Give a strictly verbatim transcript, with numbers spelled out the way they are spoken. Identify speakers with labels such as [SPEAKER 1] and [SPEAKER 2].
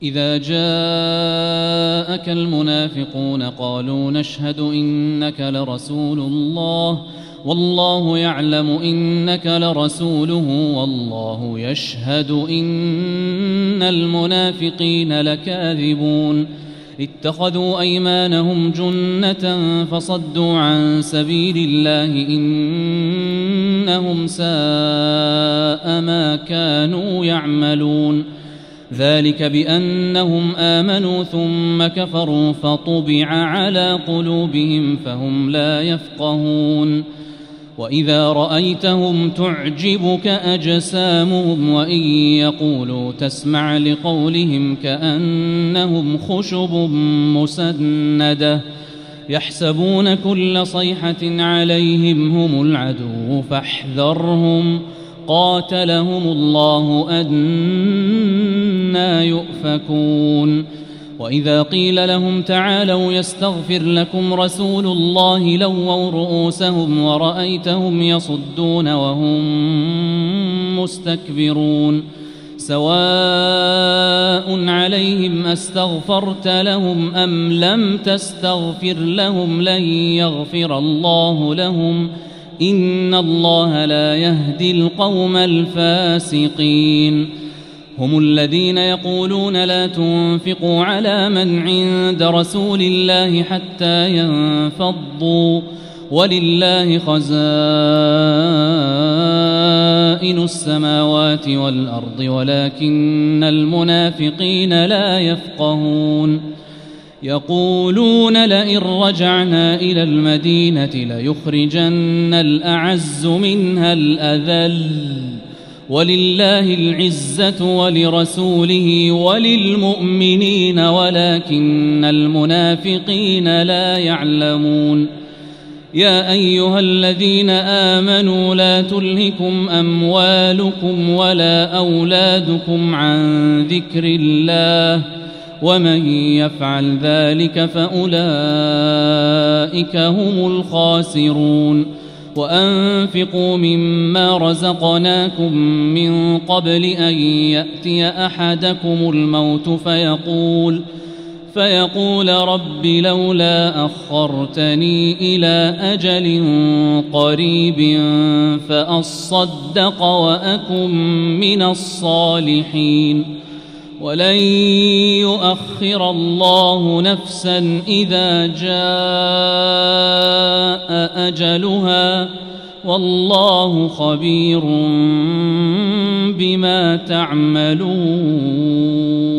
[SPEAKER 1] إذا جاءك المنافقون قالوا نشهد إنك لرسول الله والله يعلم إنك لرسوله والله يشهد إن المنافقين لكاذبون اتخذوا أيمانهم جنة فصدوا عن سبيل الله إنهم ساء ما كانوا يعملون ذلك بأنهم آمنوا ثم كفروا فطبع على قلوبهم فهم لا يفقهون وإذا رأيتهم تعجبك أجسامهم وإن يقولوا تسمع لقولهم كأنهم خشب مسندة يحسبون كل صيحة عليهم هم العدو فاحذرهم قاتلهم الله أنى يؤفكون وإذا قيل لهم تعالوا يستغفر لكم رسول الله لووا رؤوسهم ورأيتهم يصدون وهم مستكبرون سواء عليهم أستغفرت لهم أم لم تستغفر لهم لن يغفر الله لهم إن الله لا يهدي القوم الفاسقين هم الذين يقولون لا تنفقوا على من عند رسول الله حتى ينفضوا ولله خزائن السماوات والأرض ولكن المنافقين لا يفقهون يقولون لئن رجعنا إلى المدينة ليخرجن الأعز منها الأذل ولله العزة ولرسوله وللمؤمنين ولكن المنافقين لا يعلمون يا أيها الذين آمنوا لا تلهكم أموالكم ولا أولادكم عن ذكر الله ومن يفعل ذلك فأولئك هم الخاسرون وأنفقوا مما رزقناكم من قبل أن يأتي أحدكم الموت فيقول فيقول رب لولا أخرتني إلى أجل قريب فأصدق وأكن من الصالحين ولن يؤخر الله نفسا إذا جاء أجلها والله خبير بما تعملون.